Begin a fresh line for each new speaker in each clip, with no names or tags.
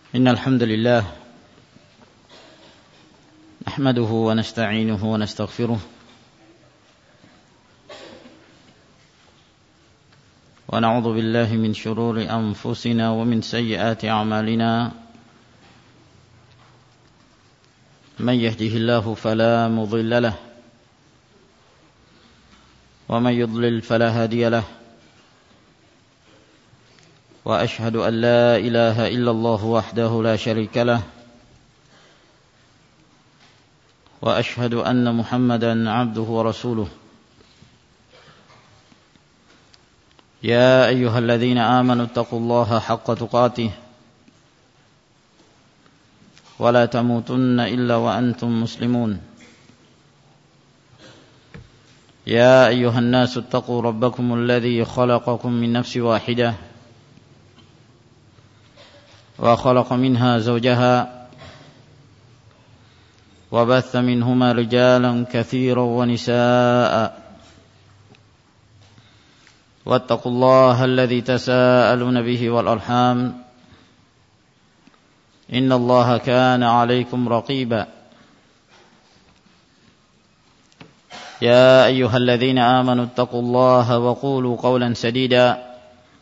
إن الحمد لله نحمده ونستعينه ونستغفره ونعوذ بالله من شرور أنفسنا ومن سيئات أعمالنا من يهده الله فلا مضل له ومن يضلل فلا هادي له وأشهد أن لا إله إلا الله وحده لا شريك له وأشهد أن محمدا عبده ورسوله يا أيها الذين آمنوا اتقوا الله حق تقاته ولا تموتن إلا وأنتم مسلمون يا أيها الناس اتقوا ربكم الذي خلقكم من نفس واحدة وخلق منها زوجها وبث منهما رجالا كثيرا ونساء واتقوا الله الذي تساءلون به والأرحام إن الله كان عليكم رقيبا يا أيها الذين آمنوا اتقوا الله وقولوا قولا سديدا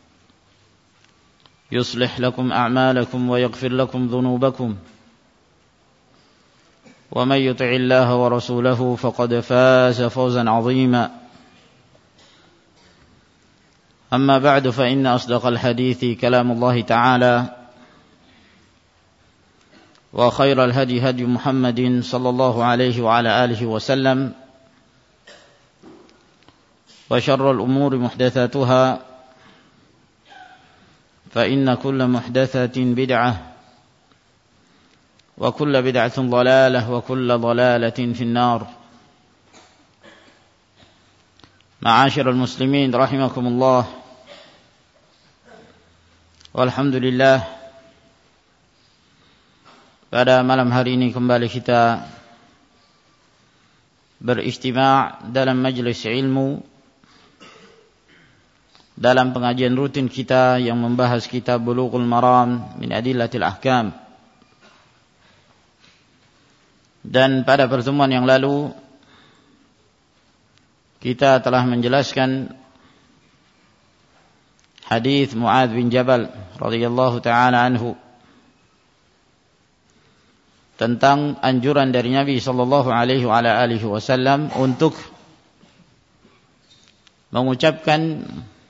يصلح لكم أعمالكم ويغفر لكم ذنوبكم ومن يطع الله ورسوله فقد فاز فوزا عظيما أما بعد فإن أصدق الحديث كلام الله تعالى وخير الهدي هدي محمد صلى الله عليه وعلى آله وسلم وشر الأمور محدثاتها فإن كل محدثة بدعة وكل بدعة ضلالة وكل ضلالة في النار. معاشر المسلمين رحمكم الله. Walhamdulillah, pada malam hari ini kembali kita berijtima' dalam majlis ilmu, dalam pengajian rutin kita yang membahas kitab Bulughul Maram min Adillatil Ahkam. Dan pada pertemuan yang lalu kita telah menjelaskan hadis Mu'adz bin Jabal radhiyallahu taala anhu tentang anjuran dari Nabi sallallahu alaihi wasallam untuk mengucapkan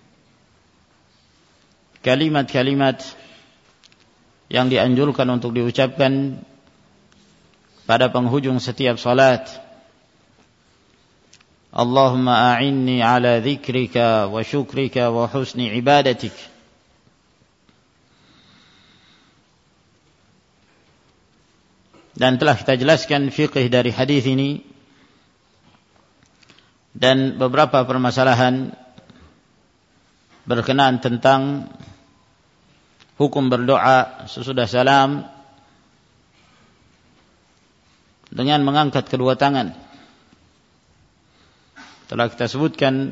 kalimat-kalimat yang dianjurkan untuk diucapkan pada penghujung setiap salat. Allahumma a'inni ala dzikrika wa syukrika wa husni ibadatik. Dan telah kita jelaskan fiqh dari hadis ini dan beberapa permasalahan berkenaan tentang hukum berdoa sesudah salam dengan mengangkat kedua tangan. Telah kita sebutkan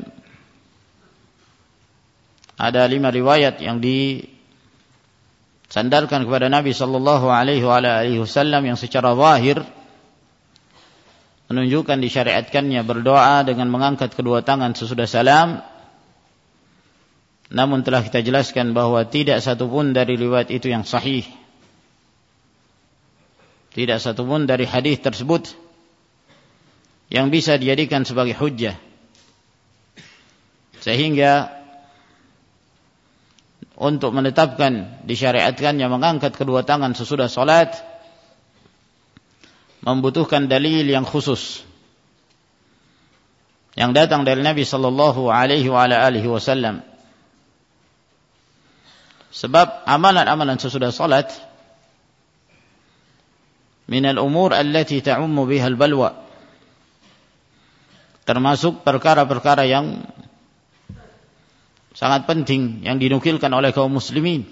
ada 5 riwayat yang disandarkan kepada Nabi sallallahu alaihi wasallam yang secara zahir menunjukkan disyariatkannya berdoa dengan mengangkat kedua tangan sesudah salam. Namun telah kita jelaskan bahwa tidak satupun dari riwayat itu yang sahih. Tidak satupun dari hadis tersebut yang bisa dijadikan sebagai hujjah. Sehingga untuk menetapkan disyariatkannya mengangkat kedua tangan sesudah salat membutuhkan dalil yang khusus yang datang dari Nabi sallallahu alaihi wasallam. Sebab amalan-amalan sesudah salat minal umur allati ta'ummu biha al-balwa, termasuk perkara-perkara yang sangat penting yang dinukilkan oleh kaum muslimin,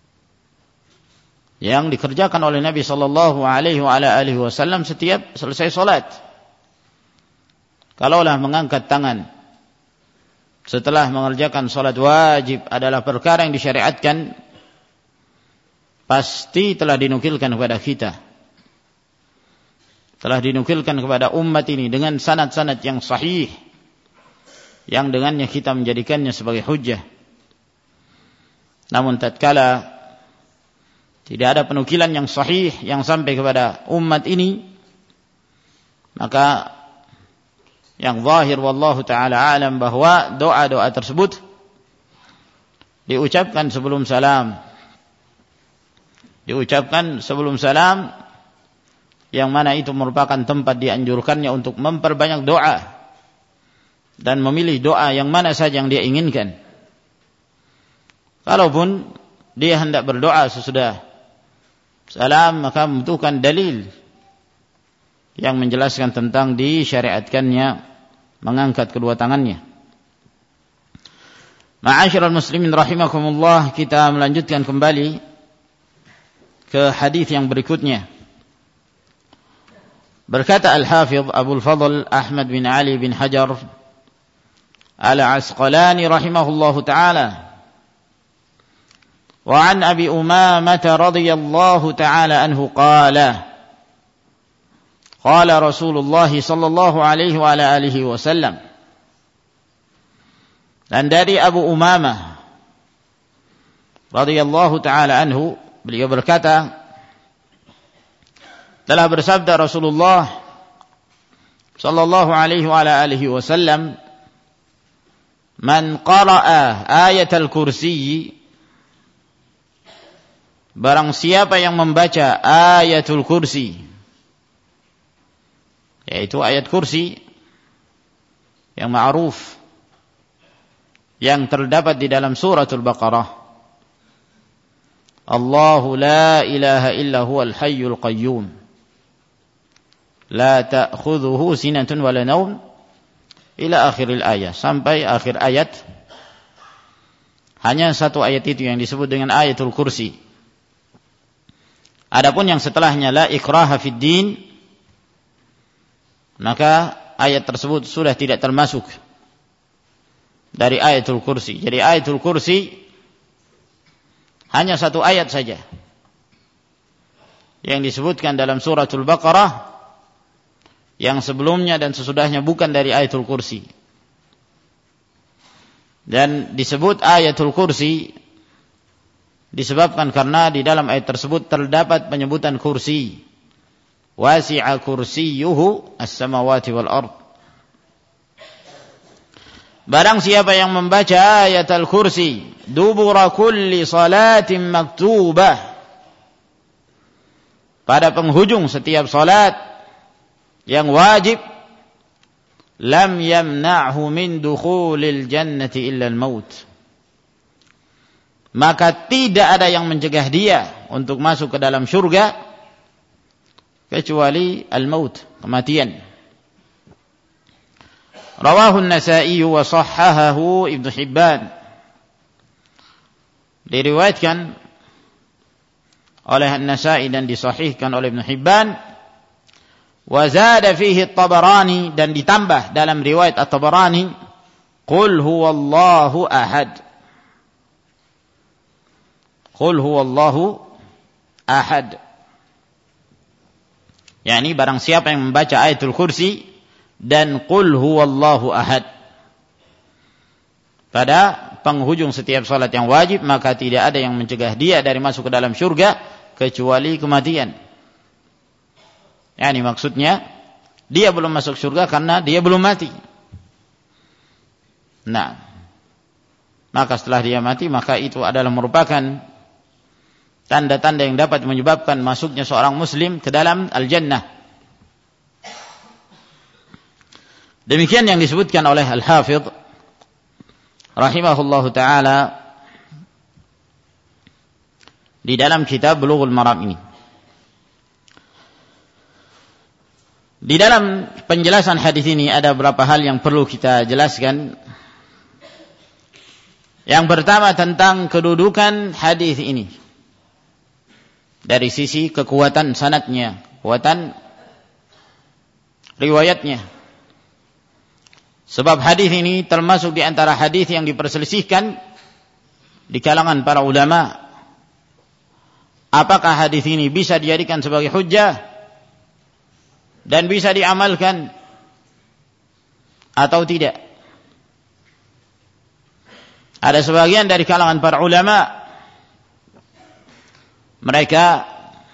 yang dikerjakan oleh Nabi sallallahu alaihi wasallam setiap selesai salat. Kalaulah mengangkat tangan setelah mengerjakan salat wajib adalah perkara yang disyariatkan, pasti telah dinukilkan kepada kita, telah dinukilkan kepada umat ini dengan sanad-sanad yang sahih, yang dengannya kita menjadikannya sebagai hujjah. Namun tatkala tidak ada penukilan yang sahih yang sampai kepada umat ini, maka yang zahir wallahu ta'ala alam bahwa doa-doa tersebut diucapkan sebelum salam. Diucapkan sebelum salam, yang mana itu merupakan tempat dianjurkannya untuk memperbanyak doa dan memilih doa yang mana saja yang dia inginkan. Kalaupun dia hendak berdoa sesudah salam, maka membutuhkan dalil yang menjelaskan tentang disyariatkannya mengangkat kedua tangannya. Ma'asyiral muslimin rahimakumullah, kita melanjutkan kembali ke hadis yang berikutnya. Berkata Al-Hafidh Abul Fadl Ahmad bin Ali bin Hajar Al-Asqalani rahimahullahu ta'ala, wa an Abi Umamah radhiyallahu ta'ala anhu qala qala Rasulullah sallallahu alaihi wa ala alihi wasallam. Dan dari Abu Umamah radhiyallahu ta'ala anhu, beliau berkata, telah bersabda Rasulullah sallallahu alaihi wa ala alihi wasallam, man qara'a ayatal kursi, barang siapa yang membaca ayatul kursi, yaitu ayat kursi yang ma'ruf yang terdapat di dalam suratul Baqarah, Allahu la ilaha illa huwal hayyul qayyum la ta'khudhuhu sinatun wala naum, ila akhiril ayat, sampai akhir ayat. Hanya satu ayat itu yang disebut dengan ayatul kursi. Adapun yang setelahnya la ikraha fid din, maka ayat tersebut sudah tidak termasuk dari ayatul kursi. Jadi ayatul kursi hanya satu ayat saja yang disebutkan dalam suratul Baqarah, yang sebelumnya dan sesudahnya bukan dari ayatul kursi. Dan disebut ayatul kursi disebabkan karena di dalam ayat tersebut terdapat penyebutan kursi. Wasi'a kursiyuhu as-samawati wal ard. Barang siapa yang membaca ayat al-kursi dubura kulli salatin maktubah, pada penghujung setiap salat yang wajib, lam yamna'hu min dukhulil jannati illa al-maut, maka tidak ada yang mencegah dia untuk masuk ke dalam syurga kecuali al-maut, kematian. Rawahu an-Nasa'i wa sahhahahu Ibnu Hibban. Diriwayatkan oleh An-Nasa'i dan disahihkan oleh Ibnu Hibban. Wa zada fihi At-Tabarani, dan ditambah dalam riwayat At-Tabarani, qul huwallahu ahad. Qul huwallahu ahad. Yani barang siapa yang membaca ayatul kursi dan qul huwallahu ahad pada penghujung setiap salat yang wajib, maka tidak ada yang mencegah dia dari masuk ke dalam syurga kecuali kematian. Yani maksudnya dia belum masuk syurga karena dia belum mati. Nah, maka setelah dia mati, maka itu adalah merupakan tanda-tanda yang dapat menyebabkan masuknya seorang muslim ke dalam al-jannah. Demikian yang disebutkan oleh Al-Hafidh rahimahullahu ta'ala di dalam kitab Bulughul Maram ini. Di dalam penjelasan hadis ini ada beberapa hal yang perlu kita jelaskan. Yang pertama tentang kedudukan hadis ini dari sisi kekuatan sanadnya, kekuatan riwayatnya. Sebab hadis ini termasuk di antara hadis yang diperselisihkan di kalangan para ulama apakah hadis ini bisa dijadikan sebagai hujjah dan bisa diamalkan atau tidak. Ada sebagian dari kalangan para ulama, mereka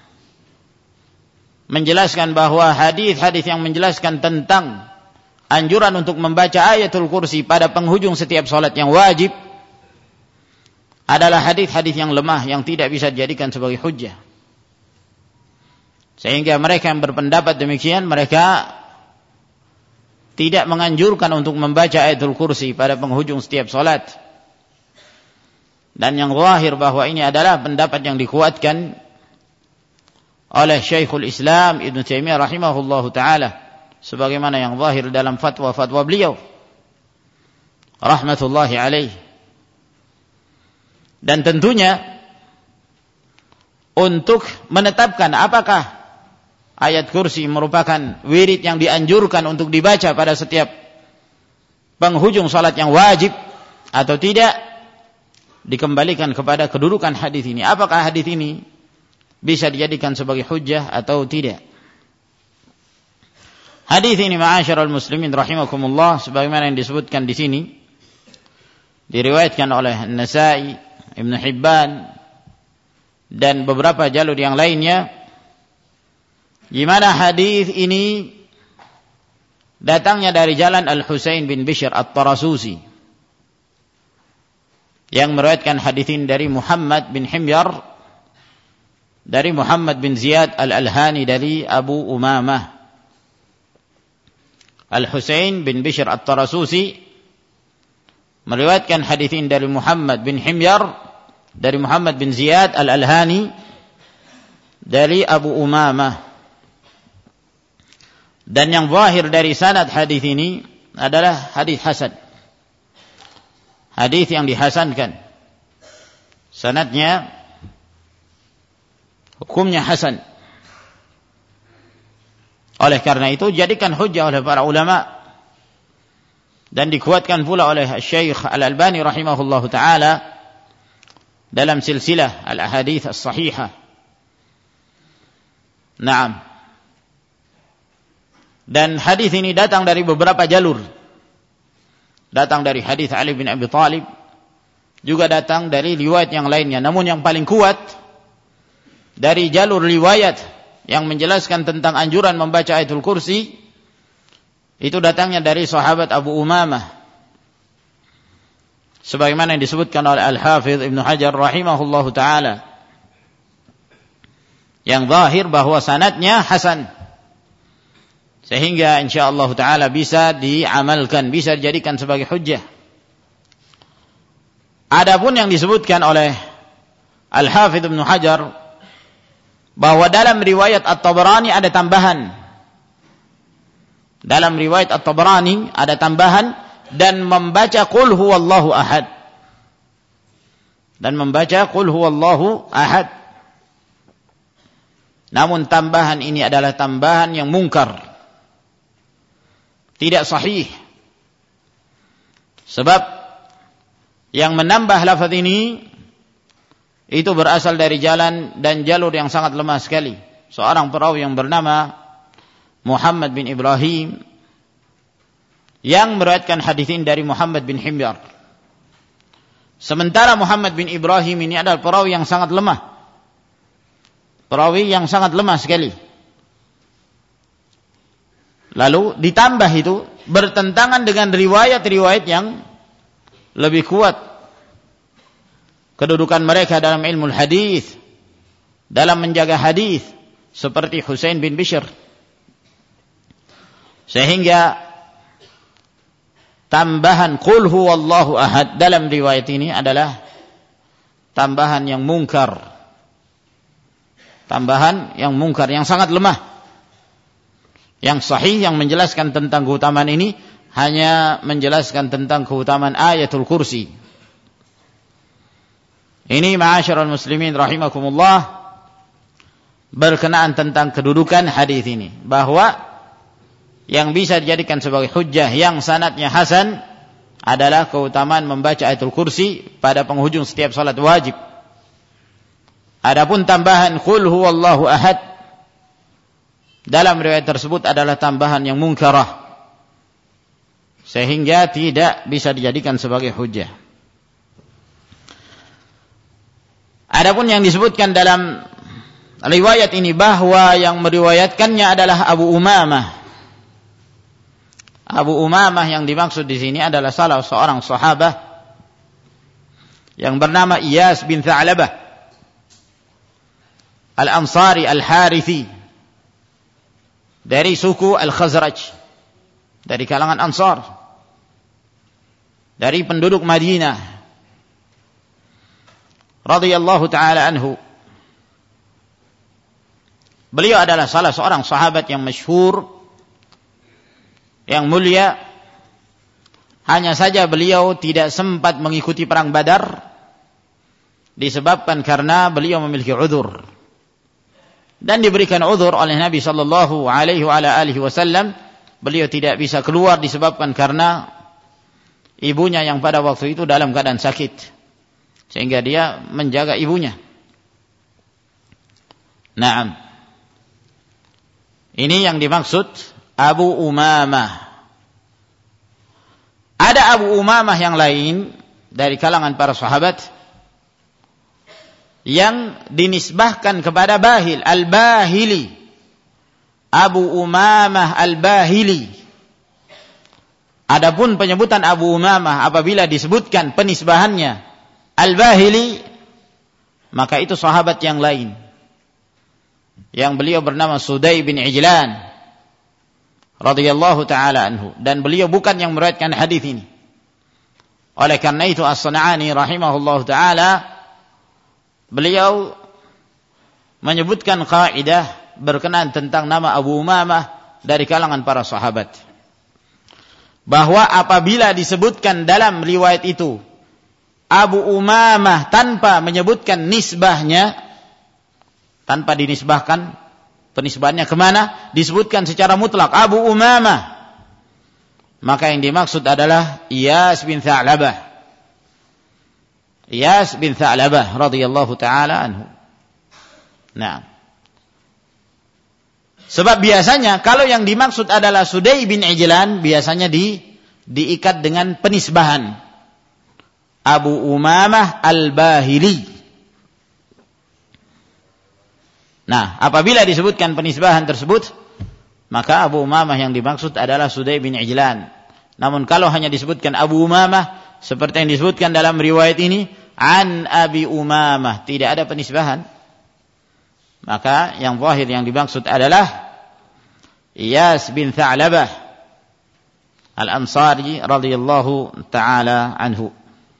menjelaskan bahwa hadis-hadis yang menjelaskan tentang anjuran untuk membaca ayatul kursi pada penghujung setiap salat yang wajib adalah hadis-hadis yang lemah yang tidak bisa dijadikan sebagai hujjah. Sehingga mereka yang berpendapat demikian, mereka tidak menganjurkan untuk membaca ayatul kursi pada penghujung setiap salat. Dan yang zahir bahwa ini adalah pendapat yang dikuatkan oleh Syekhul Islam Ibn Taimiyah rahimahullahu ta'ala, sebagaimana yang zahir dalam fatwa-fatwa beliau rahmatullahi alaih. Dan tentunya untuk menetapkan apakah ayat kursi merupakan wirid yang dianjurkan untuk dibaca pada setiap penghujung salat yang wajib atau tidak, dikembalikan kepada kedudukan hadis ini. Apakah hadis ini bisa dijadikan sebagai hujjah atau tidak? Hadis ini ma'asyiral muslimin rahimakumullah, sebagaimana yang disebutkan di sini, diriwayatkan oleh An-Nasa'i, Ibn Hibban dan beberapa jalur yang lainnya, di mana hadis ini datangnya dari jalan Al-Husain bin Bishr At-Tarasusi, yang meriwayatkan hadis ini dari Muhammad bin Himyar, dari Muhammad bin Ziyad Al-Alhani, dari Abu Umamah. Al-Husain bin Bishr At-Tarasusi meriwayatkan hadis ini dari Muhammad bin Himyar, dari Muhammad bin Ziyad Al-Alhani, dari Abu Umamah. Dan yang zahir dari sanad hadis ini adalah hadis hasan, hadis yang dihasankan. Sanadnya hukumnya hasan. Oleh karena itu jadikan hujjah oleh para ulama dan dikuatkan pula oleh Syekh Al-Albani rahimahullahu taala dalam silsilah al-ahadits as-sahihah. Naam. Dan hadis ini datang dari beberapa jalur. Datang dari hadis Ali bin Abi Thalib, juga datang dari riwayat yang lainnya. Namun yang paling kuat dari jalur riwayat yang menjelaskan tentang anjuran membaca ayatul kursi, itu datangnya dari sahabat Abu Umamah, sebagaimana yang disebutkan oleh Al-Hafidh Ibn Hajar rahimahullahu ta'ala, yang zahir bahwa sanadnya hasan, sehingga insyaallah ta'ala bisa diamalkan, bisa dijadikan sebagai hujjah. Adapun yang disebutkan oleh Al-Hafidh Ibn Hajar bahwa dalam riwayat At-Tabarani ada tambahan. Dalam riwayat At-Tabarani ada tambahan, dan membaca Qul huwallahu ahad. Dan membaca Qul huwallahu ahad. Namun tambahan ini adalah tambahan yang mungkar, tidak sahih. Sebab yang menambah lafaz ini itu berasal dari jalan dan jalur yang sangat lemah sekali. Seorang perawi yang bernama Muhammad bin Ibrahim, yang meriwayatkan hadis ini dari Muhammad bin Himyar. Sementara Muhammad bin Ibrahim ini adalah perawi yang sangat lemah. Perawi yang sangat lemah sekali. Lalu ditambah itu bertentangan dengan riwayat-riwayat yang lebih kuat kedudukan mereka dalam ilmu hadis, dalam menjaga hadis, seperti Husain bin Bishr. Sehingga tambahan Qul huwallahu ahad dalam riwayat ini adalah tambahan yang mungkar. Tambahan yang mungkar, yang sangat lemah. Yang sahih yang menjelaskan tentang keutamaan ini hanya menjelaskan tentang keutamaan ayatul kursi. Ini ma'asyiral muslimin rahimakumullah, berkenaan tentang kedudukan hadis ini, bahwa yang bisa dijadikan sebagai hujjah yang sanadnya hasan adalah keutamaan membaca ayatul kursi pada penghujung setiap salat wajib. Adapun tambahan qul huwallahu ahad dalam riwayat tersebut adalah tambahan yang munkarah, sehingga tidak bisa dijadikan sebagai hujjah. Adapun yang disebutkan dalam riwayat ini bahwa yang meriwayatkannya adalah Abu Umamah. Abu Umamah yang dimaksud di sini adalah salah seorang sahabat yang bernama Iyas bin Tha'labah Al-Ansari Al-Harithi dari suku Al-Khazraj, dari kalangan Ansar, dari penduduk Madinah radhiyallahu ta'ala anhu. Beliau adalah salah seorang sahabat yang masyhur, yang mulia. Hanya saja beliau tidak sempat mengikuti perang Badar disebabkan karena beliau memiliki uzur, dan diberikan uzur oleh Nabi sallallahu alaihi wasallam. Beliau tidak bisa keluar disebabkan karena ibunya yang pada waktu itu dalam keadaan sakit, sehingga dia menjaga ibunya. Naam. Ini yang dimaksud Abu Umamah. Ada Abu Umamah yang lain dari kalangan para sahabat yang dinisbahkan kepada Bahil, Al-Bahili. Abu Umamah Al-Bahili. Adapun penyebutan Abu Umamah apabila disebutkan penisbahannya Al-Bahili, maka itu sahabat yang lain, yang beliau bernama Sudai bin Ijlan radhiyallahu ta'ala anhu, dan beliau bukan yang meriwayatkan hadis ini. Oleh karena itu As-San'ani rahimahullahu ta'ala, beliau menyebutkan kaidah berkenaan tentang nama Abu Umamah dari kalangan para sahabat, bahwa apabila disebutkan dalam riwayat itu Abu Umamah tanpa menyebutkan nisbahnya, tanpa dinisbahkan, penisbahannya kemana, disebutkan secara mutlak Abu Umamah, maka yang dimaksud adalah Iyas bin Tha'labah. Iyas bin Tha'labah radhiyallahu ta'ala anhu. Nah, sebab biasanya kalau yang dimaksud adalah Sudai bin Ijlan, biasanya diikat dengan penisbahan Abu Umamah Al-Bahili. Nah, apabila disebutkan penisbahan tersebut, maka Abu Umamah yang dimaksud adalah Sudai bin Ijlan. Namun kalau hanya disebutkan Abu Umamah seperti yang disebutkan dalam riwayat ini, an Abi Umamah, tidak ada penisbahan, maka yang zahir yang dimaksud adalah Iyas bin Tha'labah Al-Ansari radhiyallahu ta'ala anhu.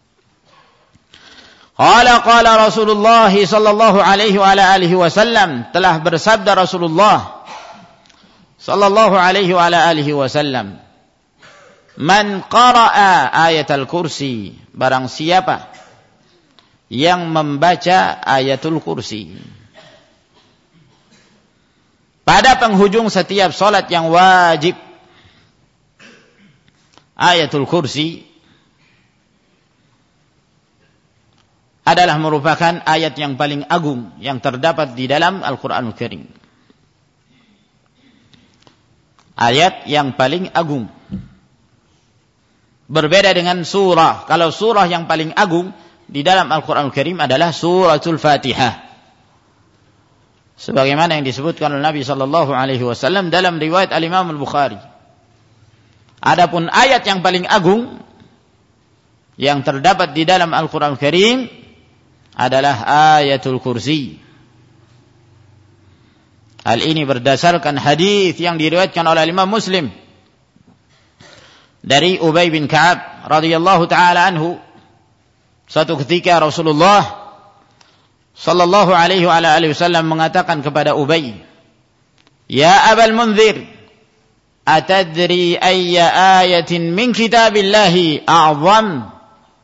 Qala Rasulullah sallallahu alaihi wa alihi wasallam, telah bersabda Rasulullah sallallahu alaihi wa alihi wasallam, man qara'a ayatul kursi, barang siapa yang membaca ayatul kursi pada penghujung setiap salat yang wajib. Ayatul kursi adalah merupakan ayat yang paling agung yang terdapat di dalam Al-Quranul Karim. Ayat yang paling agung. Berbeda dengan surah. Kalau surah yang paling agung di dalam Al-Quranul Karim adalah suratul Fatihah, sebagaimana yang disebutkan oleh Nabi sallallahu alaihi wasallam dalam riwayat Al-Imam Al-Bukhari. Adapun ayat yang paling agung yang terdapat di dalam Al-Quranul Karim adalah ayatul kursi. Hal ini berdasarkan hadis yang diriwayatkan oleh Imam Muslim dari Ubay bin Ka'ab radhiyallahu taala anhu. Suatu ketika Rasulullah sallallahu alaihi wa alihi wasallam mengatakan kepada Ubay, "Ya Abal Munzir, atadri ayya ayatin min kitabillahi a'zam?"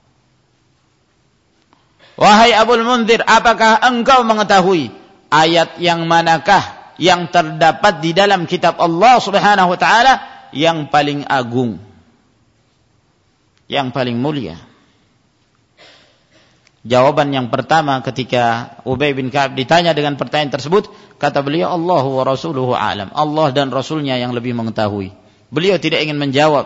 Wahai Abul Munzir, apakah engkau mengetahui ayat yang manakah yang terdapat di dalam kitab Allah Subhanahu wa taala yang paling agung, yang paling mulia? Jawaban yang pertama ketika Ubay bin Ka'ab ditanya dengan pertanyaan tersebut, kata beliau, Allahu wa rasuluhu a'lam. Allah dan Rasulnya yang lebih mengetahui. Beliau tidak ingin menjawab.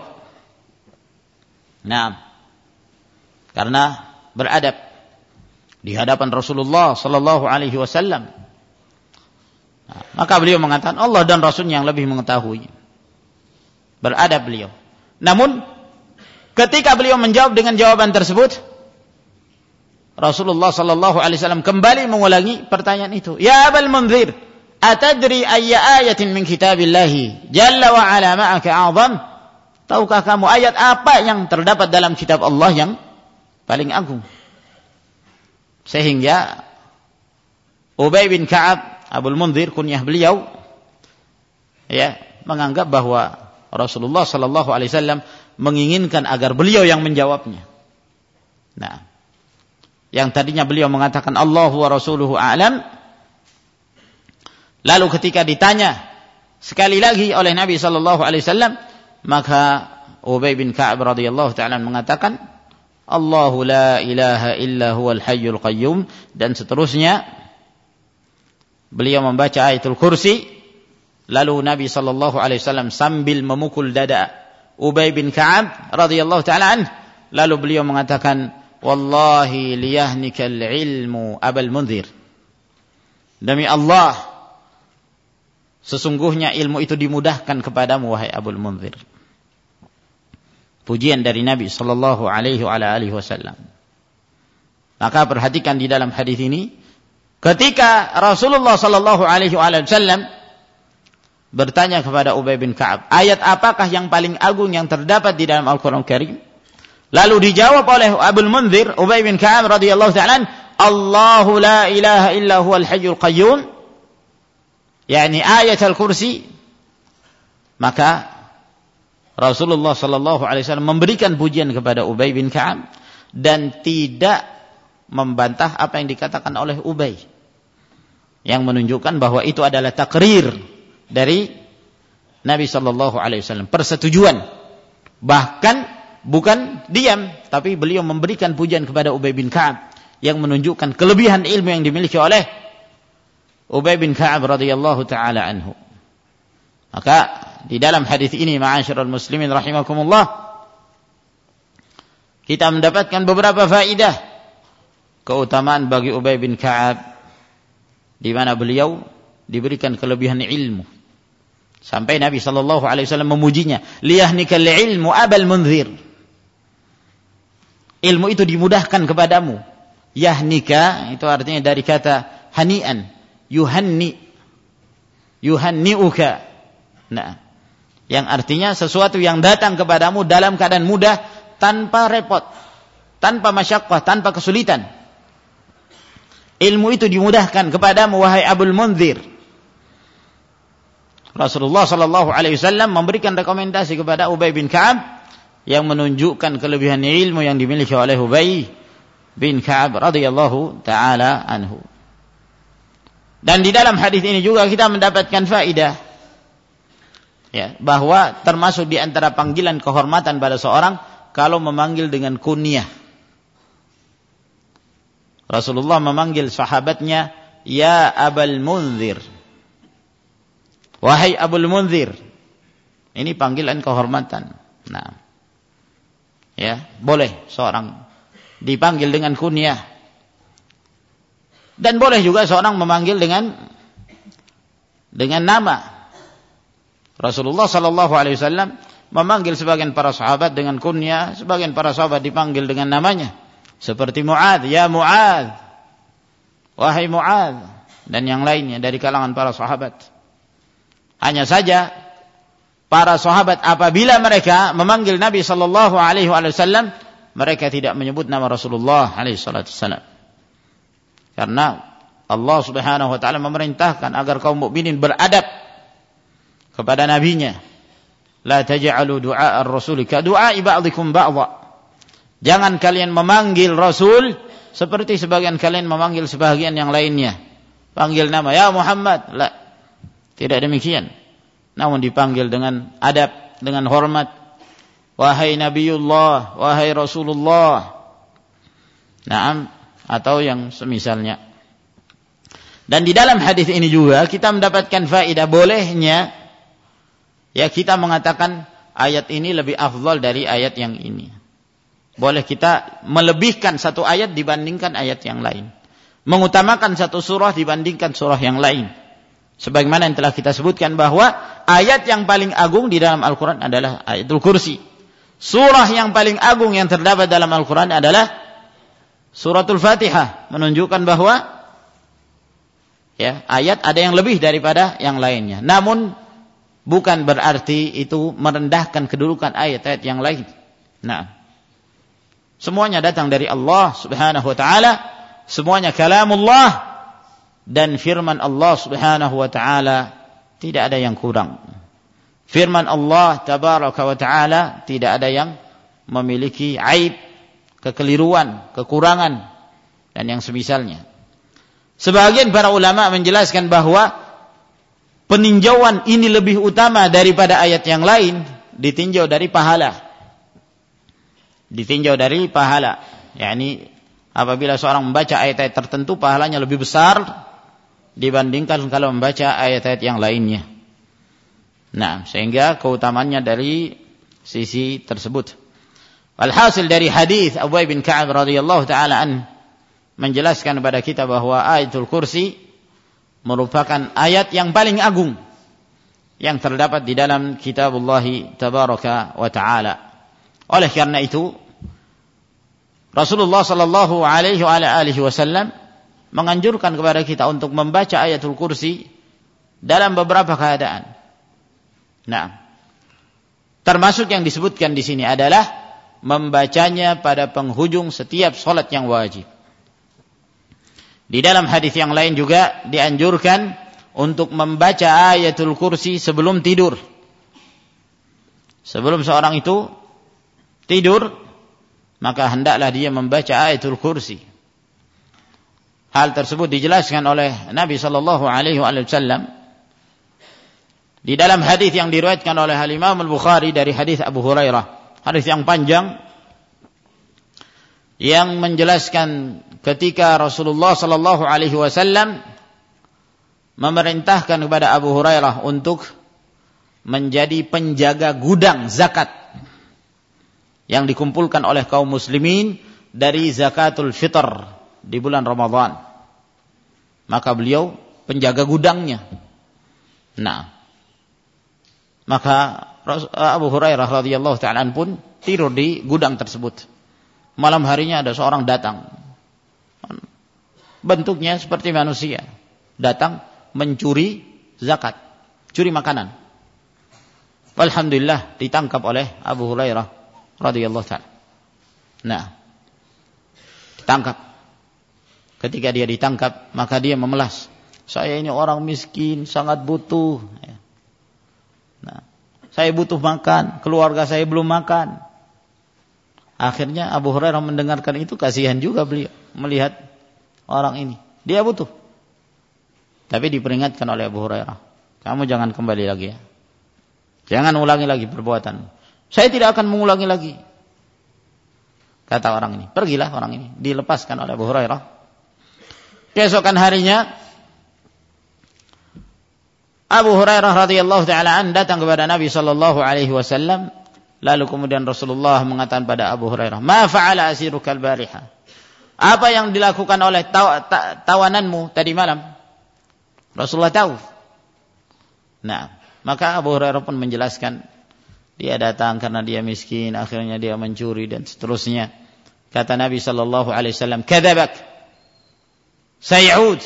Nah, karena beradab di hadapan Rasulullah sallallahu alaihi wasallam. Nah, maka beliau mengatakan Allah dan Rasulnya yang lebih mengetahui. Beradab beliau. Namun ketika beliau menjawab dengan jawaban tersebut, Rasulullah sallallahu alaihi wasallam kembali mengulangi pertanyaan itu. Ya Abal Munzir, atadri ayya ayatin min kitabillahi jalla wa ala ma'aka a'zam? Tahukah kamu ayat apa yang terdapat dalam kitab Allah yang paling agung? Sehingga Ubay bin Ka'ab, Abul Munzir kunyah beliau, ya, menganggap bahwa Rasulullah sallallahu alaihi wasallam menginginkan agar beliau yang menjawabnya. Nah, yang tadinya beliau mengatakan Allahu wa rasuluhu a'lam, lalu ketika ditanya sekali lagi oleh Nabi sallallahu alaihi wasallam, maka Ubay bin Ka'ab radhiyallahu ta'ala mengatakan Allahu la ilaha illa huwal hayyul qayyum, dan seterusnya beliau membaca ayatul kursi. Lalu Nabi sallallahu alaihi wasallam sambil memukul dada Ubay bin Ka'ab radhiyallahu ta'ala anhu, lalu beliau mengatakan wallahi liyahnikal ilmu Abal Munzir, demi Allah sesungguhnya ilmu itu dimudahkan kepadamu wahai Abul Munzir. Pujian dari Nabi sallallahu alaihi wasallam. Maka perhatikan di dalam hadis ini, ketika Rasulullah sallallahu alaihi wasallam bertanya kepada Ubay bin Ka'ab, ayat apakah yang paling agung yang terdapat di dalam Al-Qur'an Karim? Lalu dijawab oleh Abul Munzir, Ubay bin Ka'ab radhiyallahu ta'ala, Allahu la ilaha illa huwal hayyul qayyum, yakni ayat al-kursi. Maka Rasulullah sallallahu alaihi wasallam memberikan pujian kepada Ubay bin Ka'ab dan tidak membantah apa yang dikatakan oleh Ubay, yang menunjukkan bahwa itu adalah takrir dari Nabi sallallahu alaihi wasallam, persetujuan. Bahkan bukan diam, tapi beliau memberikan pujian kepada Ubay bin Ka'ab yang menunjukkan kelebihan ilmu yang dimiliki oleh Ubay bin Ka'ab radhiyallahu ta'ala anhu. Maka di dalam hadis ini, ma'asyiral muslimin rahimakumullah, kita mendapatkan beberapa faedah keutamaan bagi Ubay bin Ka'ab, di mana beliau diberikan kelebihan ilmu sampai Nabi sallallahu alaihi wasallam memujinya, liyahnikal ilmu Abal Munzir. Ilmu itu dimudahkan kepadamu. Yahnika itu artinya dari kata hani'an, yuhanni'uka. Nah, yang artinya sesuatu yang datang kepadamu dalam keadaan mudah, tanpa repot, tanpa masyaqqah, tanpa kesulitan. Ilmu itu dimudahkan kepadamu wahai Abul Munzir. Rasulullah sallallahu alaihi wasallam memberikan rekomendasi kepada Ubay bin Ka'ab yang menunjukkan kelebihan ilmu yang dimiliki oleh Ubay bin Ka'ab radhiyallahu taala anhu. Dan di dalam hadis ini juga kita mendapatkan faedah, ya, bahwa termasuk di antara panggilan kehormatan pada seorang kalau memanggil dengan kunyah. Rasulullah memanggil sahabatnya ya Abal Munzir, wahai Abul Munzir. Ini panggilan kehormatan. Nah, ya, boleh seorang dipanggil dengan kunyah, dan boleh juga seorang memanggil dengan nama. Rasulullah sallallahu alaihi wasallam memanggil sebagian para sahabat dengan kunyah, sebagian para sahabat dipanggil dengan namanya, seperti Mu'adz, ya Mu'adz, wahai Mu'adz, dan yang lainnya dari kalangan para sahabat. Hanya saja para sahabat apabila mereka memanggil Nabi sallallahu alaihi wasallam, mereka tidak menyebut nama Rasulullah alaihi salatu wasallam. Karena Allah Subhanahu wa taala memerintahkan agar kaum mukminin beradab kepada nabinya. La taj'alu du'a ar-rasul ka du'a ba'dikum ba'dha. Jangan kalian memanggil Rasul seperti sebagian kalian memanggil sebagian yang lainnya. Panggil nama, ya Muhammad. La. Tidak demikian. Namun dipanggil dengan adab, dengan hormat. Wahai Nabiullah, wahai Rasulullah. Naam, atau yang semisalnya. Dan di dalam hadis ini juga kita mendapatkan faedah bolehnya ya kita mengatakan ayat ini lebih afdal dari ayat yang ini. Boleh kita melebihkan satu ayat dibandingkan ayat yang lain. Mengutamakan satu surah dibandingkan surah yang lain. Sebagaimana yang telah kita sebutkan bahwa ayat yang paling agung di dalam Al-Quran adalah ayatul kursi. Surah yang paling agung yang terdapat dalam Al-Quran adalah suratul Fatihah. Menunjukkan bahwa ya, ayat ada yang lebih daripada yang lainnya. Namun bukan berarti itu merendahkan kedudukan ayat-ayat yang lain. Nah, semuanya datang dari Allah Subhanahu wa taala, semuanya kalamullah dan firman Allah Subhanahu wa taala tidak ada yang kurang. Firman Allah tabaraka wa taala tidak ada yang memiliki aib, kekeliruan, kekurangan dan yang semisalnya. Sebagian para ulama menjelaskan bahwa peninjauan ini lebih utama daripada ayat yang lain, ditinjau dari pahala. Ditinjau dari pahala. yakni apabila seorang membaca ayat-ayat tertentu pahalanya lebih besar dibandingkan kalau membaca ayat-ayat yang lainnya. Nah, sehingga keutamannya dari sisi tersebut. Alhasil dari hadis Ubay bin Ka'ab radhiyallahu taala anhu menjelaskan kepada kita bahwa ayatul kursi merupakan ayat yang paling agung yang terdapat di dalam kitabullah tabaraka wa ta'ala. Oleh karena itu Rasulullah sallallahu alaihi wasallam menganjurkan kepada kita untuk membaca ayatul kursi dalam beberapa keadaan. Nah, termasuk yang disebutkan di sini adalah membacanya pada penghujung setiap salat yang wajib. Di dalam hadis yang lain juga dianjurkan untuk membaca ayatul kursi sebelum tidur. Sebelum seorang itu tidur, maka hendaklah dia membaca ayatul kursi. Hal tersebut dijelaskan oleh Nabi sallallahu alaihi wasallam di dalam hadis yang diriwayatkan oleh Imam Al-Bukhari dari hadis Abu Hurairah, hadis yang panjang yang menjelaskan ketika Rasulullah sallallahu alaihi wasallam memerintahkan kepada Abu Hurairah untuk menjadi penjaga gudang zakat yang dikumpulkan oleh kaum muslimin dari zakatul fitr di bulan Ramadan. Maka beliau penjaga gudangnya. Nah, maka Abu Hurairah radhiyallahu ta'ala pun tidur di gudang tersebut. Malam harinya ada seorang datang. Bentuknya seperti manusia. Datang mencuri zakat, curi makanan. Alhamdulillah ditangkap oleh Abu Hurairah radhiyallahu ta'ala. Nah, ditangkap. Ketika dia ditangkap, maka dia memelas. Saya ini orang miskin, sangat butuh. Nah, saya butuh makan, keluarga saya belum makan. Akhirnya Abu Hurairah mendengarkan itu, kasihan juga beliau melihat orang ini. Dia butuh. Tapi diperingatkan oleh Abu Hurairah, kamu jangan kembali lagi ya. Jangan ulangi lagi perbuatan. Saya tidak akan mengulangi lagi. Kata orang ini. Pergilah orang ini. Dilepaskan oleh Abu Hurairah. Keesokan harinya Abu Hurairah radhiyallahu ta'ala an datang kepada Nabi sallallahu alaihi wasallam. Lalu kemudian Rasulullah mengatakan pada Abu Hurairah, "Ma fa'ala asiruka al-bariha?" Apa yang dilakukan oleh tawananmu tadi malam? Rasulullah tahu. Nah, maka Abu Hurairah pun menjelaskan, dia datang karena dia miskin, akhirnya dia mencuri dan seterusnya. Kata Nabi sallallahu alaihi wasallam, "Kadzabak. Sayud."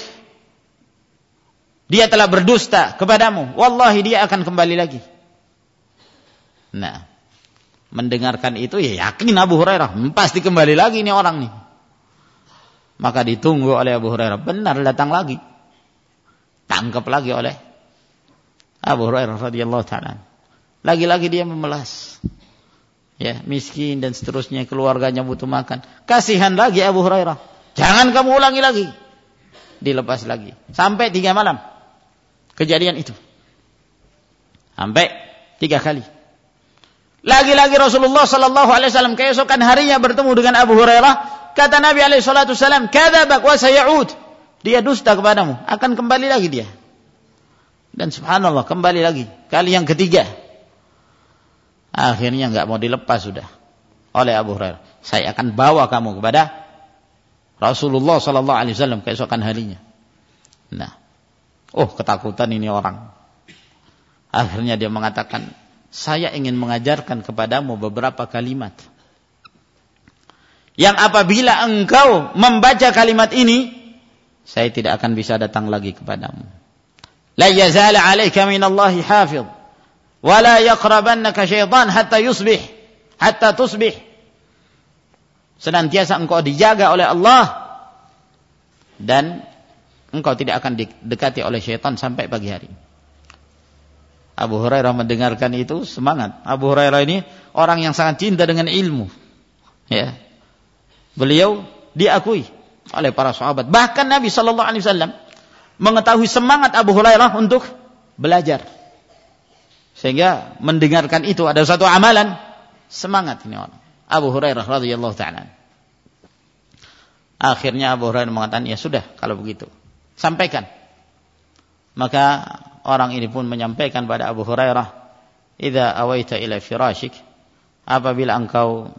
Dia telah berdusta kepadamu. Wallahi dia akan kembali lagi. Nah, mendengarkan itu ya yakin Abu Hurairah pasti kembali lagi ini orang nih. Maka ditunggu oleh Abu Hurairah, benar datang lagi. Tangkap lagi oleh Abu Hurairah radhiyallahu ta'ala. Lagi-lagi dia memelas. Ya, miskin dan seterusnya, keluarganya butuh makan. Kasihan lagi Abu Hurairah. Jangan kamu ulangi lagi. Dilepas lagi. Sampai 3 malam. Kejadian itu. Sampai 3 kali. Lagi-lagi Rasulullah sallallahu alaihi wasallam keesokan harinya bertemu dengan Abu Hurairah, kata Nabi alaihi salatu wasallam, kadzabak wa sayauд. Dia dusta kepadamu, akan kembali lagi dia. Dan subhanallah, kembali lagi kali yang ketiga. Akhirnya enggak mau dilepas sudah oleh Abu Hurairah. Saya akan bawa kamu kepada Rasulullah sallallahu alaihi wasallam keesokan harinya. Nah, ketakutan ini orang. Akhirnya dia mengatakan, saya ingin mengajarkan kepadamu beberapa kalimat yang apabila engkau membaca kalimat ini, saya tidak akan bisa datang lagi kepadamu. La yazala 'alaika minallahi hafiz wa la yaqrabannaka syaitan hatta tusbih. Senantiasa engkau dijaga oleh Allah dan engkau tidak akan didekati oleh syaitan sampai pagi hari. Abu Hurairah mendengarkan itu semangat. Abu Hurairah ini orang yang sangat cinta dengan ilmu. Ya. Beliau diakui oleh para sahabat. Bahkan Nabi sallallahu alaihi wasallam mengetahui semangat Abu Hurairah untuk belajar. Sehingga mendengarkan itu ada satu amalan semangat ini orang. Abu Hurairah radhiyallahu ta'ala. Akhirnya Abu Hurairah mengatakan, ya sudah kalau begitu, sampaikan. Maka orang ini pun menyampaikan pada Abu Hurairah, idza awaita ila firashik, apabila engkau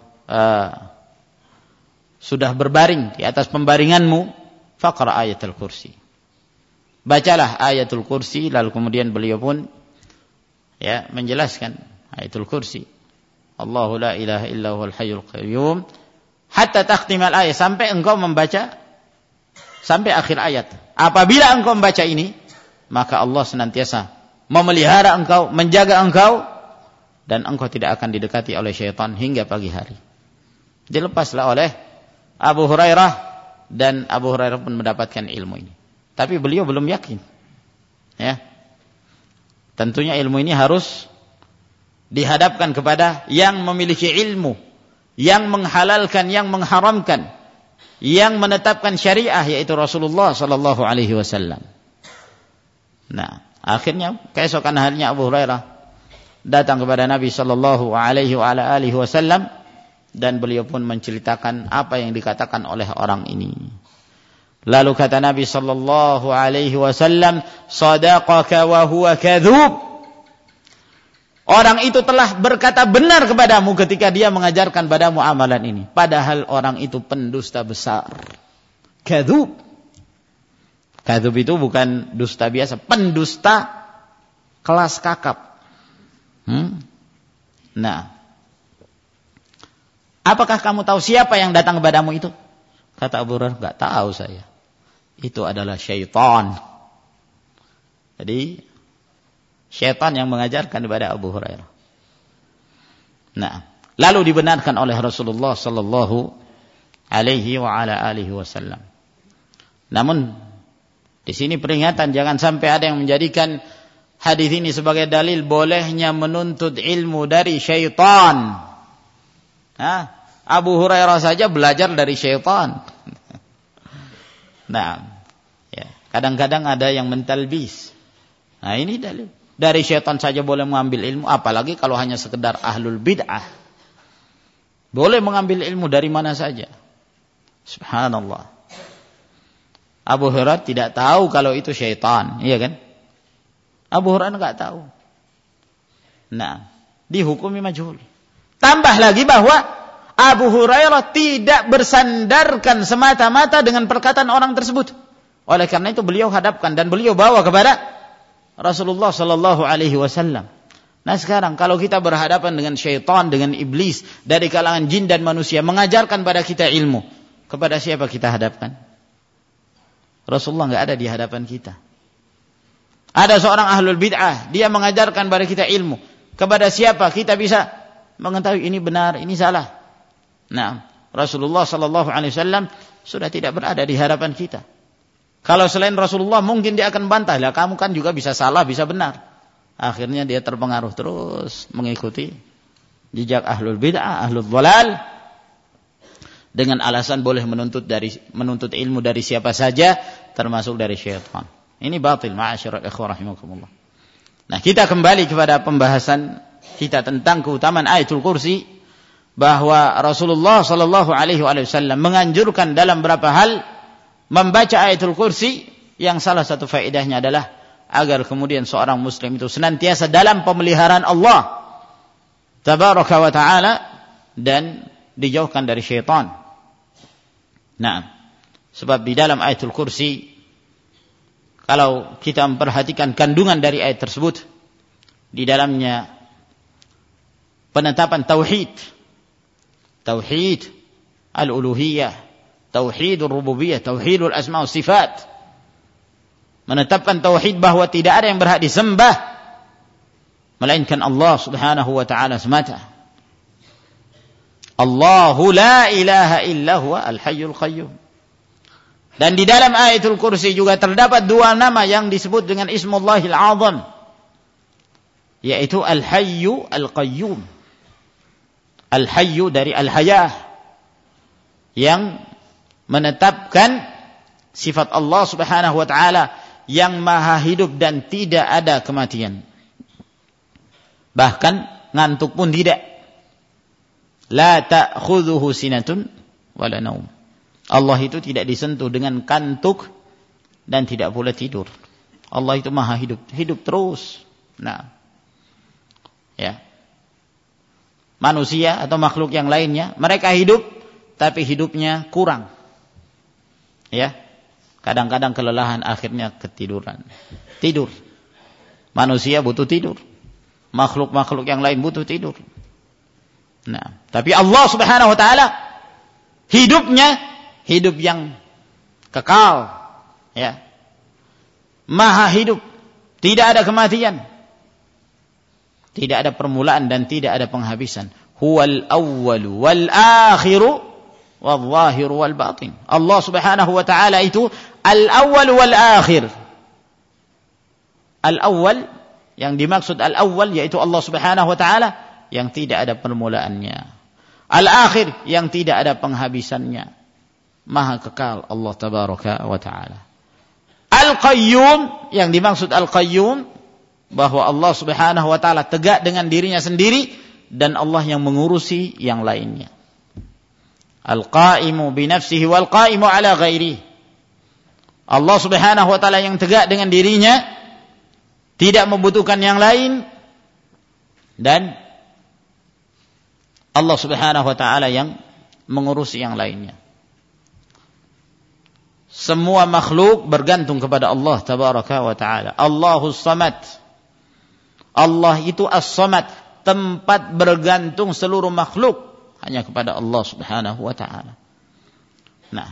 sudah berbaring di atas pembaringanmu, faqra ayatul kursi. Bacalah ayatul kursi. Lalu kemudian beliau pun menjelaskan ayatul kursi. Allahu la ilaha illa huwal hayyul qayyum hatta takhtimal ayat, sampai engkau membaca sampai akhir ayat. Apabila engkau membaca ini, maka Allah senantiasa memelihara engkau, menjaga engkau, dan engkau tidak akan didekati oleh syaitan hingga pagi hari. Dilepaslah oleh Abu Hurairah, dan Abu Hurairah pun mendapatkan ilmu ini. Tapi beliau belum yakin. Ya. Tentunya ilmu ini harus dihadapkan kepada yang memiliki ilmu, yang menghalalkan, yang mengharamkan, yang menetapkan syariah, yaitu Rasulullah sallallahu alaihi wasallam. Nah, akhirnya keesokan harinya Abu Hurairah datang kepada Nabi sallallahu alaihi wasallam, dan beliau pun menceritakan apa yang dikatakan oleh orang ini. Lalu kata Nabi sallallahu alaihi wasallam, "Shadaqaka wa huwa kadzub." Orang itu telah berkata benar kepadamu ketika dia mengajarkan padamu amalan ini, padahal orang itu pendusta besar. Kadzub. Kadzub itu bukan dusta biasa, pendusta kelas kakap. Nah, apakah kamu tahu siapa yang datang kepadamu itu? Kata Abu Hurairah, enggak tahu saya. Itu adalah syaitan. Jadi syaitan yang mengajarkan kepada Abu Hurairah. Nah, lalu dibenarkan oleh Rasulullah sallallahu alaihi wasallam. Namun di sini peringatan, jangan sampai ada yang menjadikan hadis ini sebagai dalil bolehnya menuntut ilmu dari syaitan. Abu Hurairah saja belajar dari syaitan. Nah, kadang-kadang ada yang mentalbis. Nah, ini dalil. Dari syaitan saja boleh mengambil ilmu, apalagi kalau hanya sekedar ahlul bid'ah. Boleh mengambil ilmu dari mana saja. Subhanallah. Abu Hurairah tidak tahu kalau itu syaitan, iya kan? Abu Hurairah enggak tahu. Nah, dihukumi majhul. Tambah lagi bahwa Abu Hurairah tidak bersandarkan semata-mata dengan perkataan orang tersebut. Oleh karena itu beliau hadapkan dan beliau bawa kepada Rasulullah sallallahu alaihi wasallam. Nah, sekarang kalau kita berhadapan dengan syaitan, dengan iblis dari kalangan jin dan manusia mengajarkan pada kita ilmu, kepada siapa kita hadapkan? Rasulullah enggak ada di hadapan kita. Ada seorang ahlul bid'ah, dia mengajarkan pada kita ilmu. Kepada siapa kita bisa mengetahui ini benar, ini salah? Nah, Rasulullah sallallahu alaihi wasallam sudah tidak berada di hadapan kita. Kalau selain Rasulullah mungkin dia akan bantah, lah kamu kan juga bisa salah, bisa benar. Akhirnya dia terpengaruh terus mengikuti jejak ahlul bid'ah, ahlul dhalal, dengan alasan boleh menuntut ilmu dari siapa saja, termasuk dari syaitan. Ini batil, ma'asyiral ikhwah rahimakumullah. Nah, kita kembali kepada pembahasan kita tentang keutamaan ayatul kursi. bahwa Rasulullah sallallahu alaihi wasallam menganjurkan dalam beberapa hal membaca ayatul kursi, yang salah satu faedahnya adalah agar kemudian seorang muslim itu senantiasa dalam pemeliharaan Allah tabaraka wa ta'ala dan dijauhkan dari syaitan. Nah, sebab di dalam ayatul kursi, kalau kita memperhatikan kandungan dari ayat tersebut, di dalamnya penetapan tauhid al-uluhiyah, tauhidul rububiyah, tauhidul asma wa sifat. Menetapkan tauhid bahwa tidak ada yang berhak disembah melainkan Allah subhanahu wa ta'ala semata. Allahu la ilaha illa huwa al-hayyul qayyum. Dan di dalam ayatul kursi juga terdapat dua nama yang disebut dengan Ismullahil Azam, yaitu Al-Hayyu Al-Qayyum. Al-Hayyu dari Al-Hayah, yang menetapkan sifat Allah subhanahu wa ta'ala yang maha hidup dan tidak ada kematian. Bahkan ngantuk pun tidak. La ta'khudhuhu sinatun wala naum. Allah itu tidak disentuh dengan kantuk dan tidak pula tidur. Allah itu maha hidup, hidup terus. Nah, ya. Manusia atau makhluk yang lainnya, mereka hidup tapi hidupnya kurang. Ya. Kadang-kadang kelelahan, akhirnya ketiduran. Tidur. Manusia butuh tidur. Makhluk-makhluk yang lain butuh tidur. Nah, tapi Allah subhanahu wa ta'ala hidupnya hidup yang kekal. Ya. Maha hidup. Tidak ada kematian. Tidak ada permulaan dan tidak ada penghabisan. Huwal awwalu wal akhiru wal zahiru wal batin. Allah subhanahu wa ta'ala itu al-awwal wal akhir. Al-awwal, yang dimaksud al-awwal yaitu Allah subhanahu wa ta'ala yang tidak ada permulaannya. Al-akhir, yang tidak ada penghabisannya. Maha kekal Allah tabaraka wa ta'ala. Al-Qayyum, yang dimaksud Al-Qayyum bahwa Allah subhanahu wa ta'ala tegak dengan dirinya sendiri dan Allah yang mengurusi yang lainnya. Al-Qa'imu binafsihi wal-Qa'imu ala ghairihi. Allah subhanahu wa ta'ala yang tegak dengan dirinya, tidak membutuhkan yang lain, dan Allah subhanahu wa ta'ala yang mengurusi yang lainnya. Semua makhluk bergantung kepada Allah tabaraka wa ta'ala. Allahus samad. Allah itu as-samad, tempat bergantung seluruh makhluk hanya kepada Allah subhanahu wa ta'ala. Nah,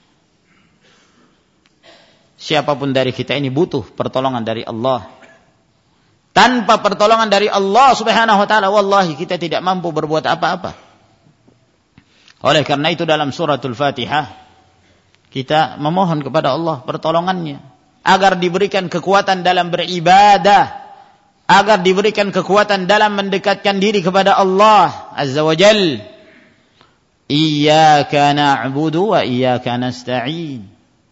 siapapun dari kita ini butuh pertolongan dari Allah. Tanpa pertolongan dari Allah subhanahu wa ta'ala, wallahi kita tidak mampu berbuat apa-apa. Oleh karena itu dalam suratul Fatihah, kita memohon kepada Allah pertolongannya, agar diberikan kekuatan dalam beribadah, agar diberikan kekuatan dalam mendekatkan diri kepada Allah azza wa jal. Iyyaka na'budu wa iyyaka nasta'in.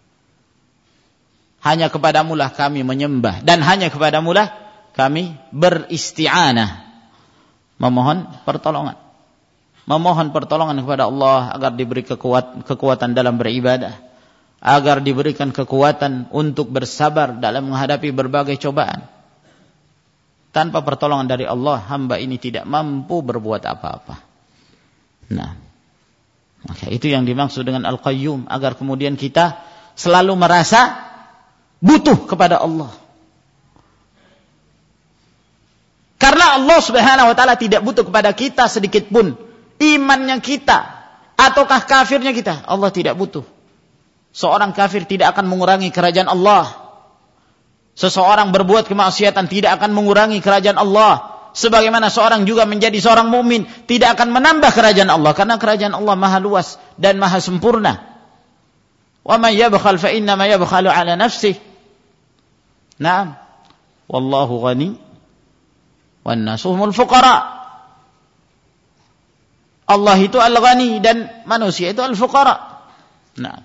Hanya kepadamulah kami menyembah dan hanya kepadamulah kami beristi'anah, memohon pertolongan. Memohon pertolongan kepada Allah agar diberi kekuatan dalam beribadah, agar diberikan kekuatan untuk bersabar dalam menghadapi berbagai cobaan. Tanpa pertolongan dari Allah, hamba ini tidak mampu berbuat apa-apa. Nah, maka itu yang dimaksud dengan Al-Qayyum, agar kemudian kita selalu merasa butuh kepada Allah. Karena Allah subhanahu wa ta'ala tidak butuh kepada kita sedikit pun. Imannya kita ataukah kafirnya kita, Allah tidak butuh. Seorang kafir tidak akan mengurangi kerajaan Allah. Seseorang berbuat kemaksiatan tidak akan mengurangi kerajaan Allah. Sebagaimana seorang juga menjadi seorang mukmin tidak akan menambah kerajaan Allah, karena kerajaan Allah maha luas dan maha sempurna. Wa man yabkhal fa inna ma yabkhalu ala nafsihi. Naam. Wallahu ghani wan nasuhumul fuqara. Allah itu al-ghani dan manusia itu al-fuqara. Nah,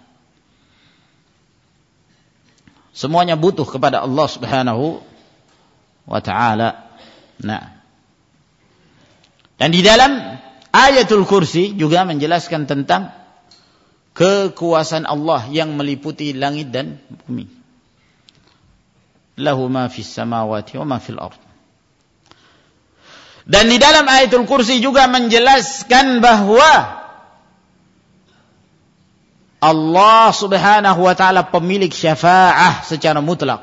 semuanya butuh kepada Allah subhanahu wa ta'ala. Nah, dan di dalam Ayatul Kursi juga menjelaskan tentang kekuasaan Allah yang meliputi langit dan bumi. Lahu ma fis samawati wa ma fil ardh. Dan di dalam Ayatul Kursi juga menjelaskan bahwa Allah Subhanahu wa taala pemilik syafaah secara mutlak.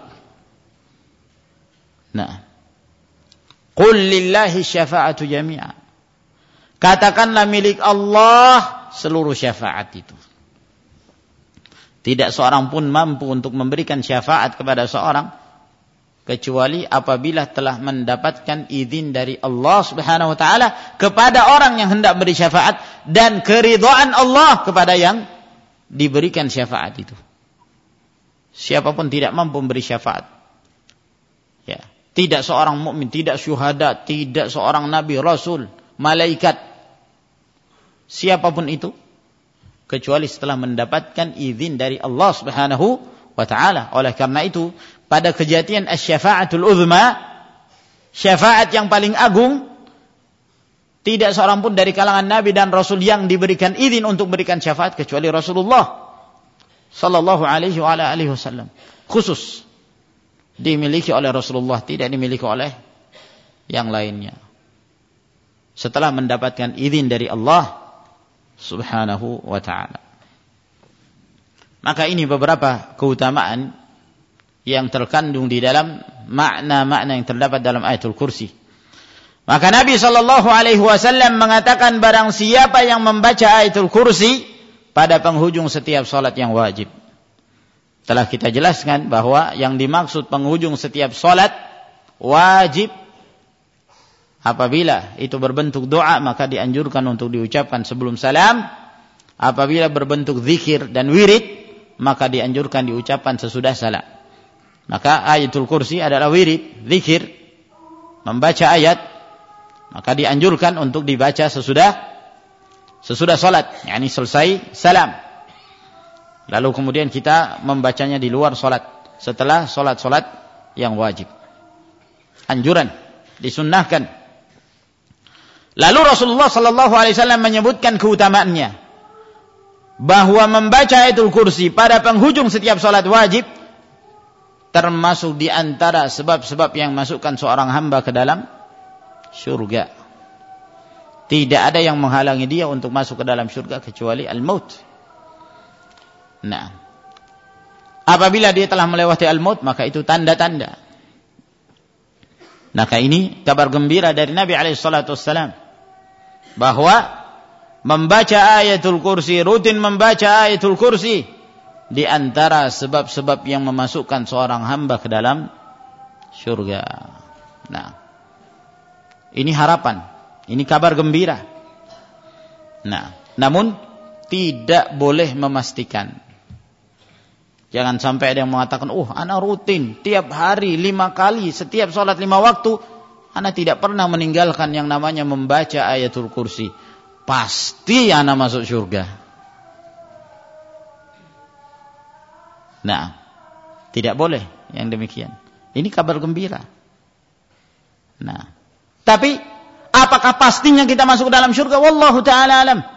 Nah, qul lillahi syafa'atu jami'a. Katakanlah milik Allah seluruh syafaat itu. Tidak seorang pun mampu untuk memberikan syafaat kepada seorang kecuali apabila telah mendapatkan izin dari Allah Subhanahu wa taala kepada orang yang hendak beri syafaat dan keridhaan Allah kepada yang diberikan syafaat itu. Siapapun tidak mampu memberi syafaat. Ya, tidak seorang mukmin, tidak syuhada, tidak seorang nabi, rasul, malaikat, siapapun itu kecuali setelah mendapatkan izin dari Allah Subhanahu wa taala. Oleh karena itu, pada kejadian asy-syafa'atul uzma, syafaat yang paling agung, tidak seorang pun dari kalangan nabi dan rasul yang diberikan izin untuk berikan syafaat kecuali Rasulullah sallallahu alaihi wa ala alihi wasallam. Khusus dimiliki oleh Rasulullah, tidak dimiliki oleh yang lainnya. Setelah mendapatkan izin dari Allah Subhanahu wa ta'ala. Maka ini beberapa keutamaan yang terkandung di dalam makna-makna yang terdapat dalam Ayatul Kursi. Maka Nabi sallallahu alaihi wasallam mengatakan, barang siapa yang membaca Ayatul Kursi pada penghujung setiap salat yang wajib. Telah kita jelaskan bahwa yang dimaksud penghujung setiap salat wajib, apabila itu berbentuk doa maka dianjurkan untuk diucapkan sebelum salam. Apabila berbentuk zikir dan wirid maka dianjurkan diucapkan sesudah salam. Maka Ayatul Kursi adalah wirid, zikir, membaca ayat, maka dianjurkan untuk dibaca sesudah salat, yakni selesai salam. Lalu kemudian kita membacanya di luar salat, setelah salat-salat yang wajib. Anjuran, disunnahkan. Lalu Rasulullah sallallahu alaihi wasallam menyebutkan keutamaannya, bahwa membaca Ayatul Kursi pada penghujung setiap salat wajib termasuk di antara sebab-sebab yang masukkan seorang hamba ke dalam syurga. Tidak ada yang menghalangi dia untuk masuk ke dalam syurga kecuali al-maut. Nah, apabila dia telah melewati al-maut maka itu tanda-tanda. Maka ini kabar gembira dari Nabi alaihi salatu wassalam, bahwa membaca Ayatul Kursi, rutin membaca Ayatul Kursi, di antara sebab-sebab yang memasukkan seorang hamba ke dalam syurga. Nah, ini harapan, ini kabar gembira. Nah, namun tidak boleh memastikan. Jangan sampai ada yang mengatakan, ana rutin tiap hari 5 kali, setiap salat 5 waktu, ana tidak pernah meninggalkan yang namanya membaca Ayatul Kursi. Pasti ana masuk syurga. Nah, tidak boleh yang demikian. Ini kabar gembira. Nah, tapi apakah pastinya kita masuk ke dalam syurga? Wallahu ta'ala alam.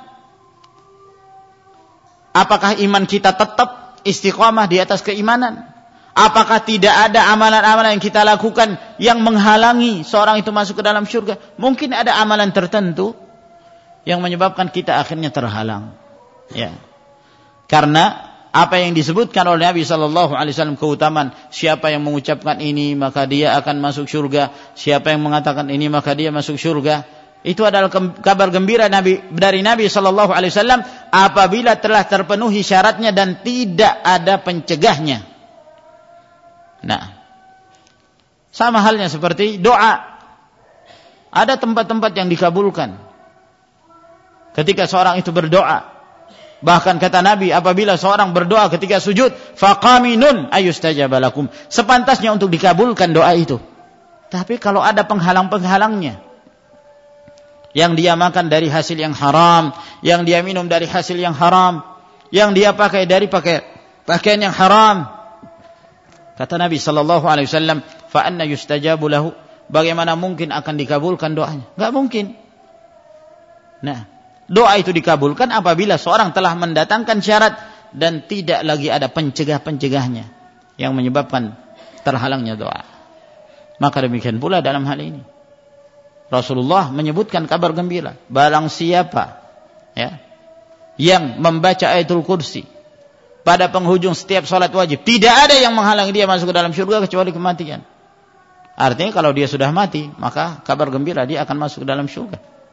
Apakah iman kita tetap istiqamah di atas keimanan? Apakah tidak ada amalan-amalan yang kita lakukan yang menghalangi seorang itu masuk ke dalam syurga? Mungkin ada amalan tertentu yang menyebabkan kita akhirnya terhalang. Ya. Karena apa yang disebutkan oleh Nabi sallallahu alaihi wasallam keutamaan, siapa yang mengucapkan ini maka dia akan masuk syurga, siapa yang mengatakan ini maka dia masuk syurga. Itu adalah kabar gembira dari Nabi sallallahu alaihi wasallam apabila telah terpenuhi syaratnya dan tidak ada pencegahnya. Nah, sama halnya seperti doa. Ada tempat-tempat yang dikabulkan ketika seorang itu berdoa. Bahkan kata Nabi, apabila seorang berdoa ketika sujud, faqaminun ayustajaba lakum, sepantasnya untuk dikabulkan doa itu. Tapi kalau ada penghalang-penghalangnya, yang dia makan dari hasil yang haram, yang dia minum dari hasil yang haram, yang dia pakai dari pakaian yang haram, kata Nabi sallallahu alaihi wasallam, fa anna yustajabu lahu, bagaimana mungkin akan dikabulkan doanya? Enggak mungkin. Nah, doa itu dikabulkan apabila seorang telah mendatangkan syarat dan tidak lagi ada pencegah-pencegahnya yang menyebabkan terhalangnya doa. Maka demikian pula dalam hal ini. Rasulullah menyebutkan kabar gembira, barang siapa yang membaca ayatul kursi pada penghujung setiap salat wajib, tidak ada yang menghalangi dia masuk ke dalam surga kecuali kematian. Artinya kalau dia sudah mati, maka kabar gembira dia akan masuk ke dalam surga.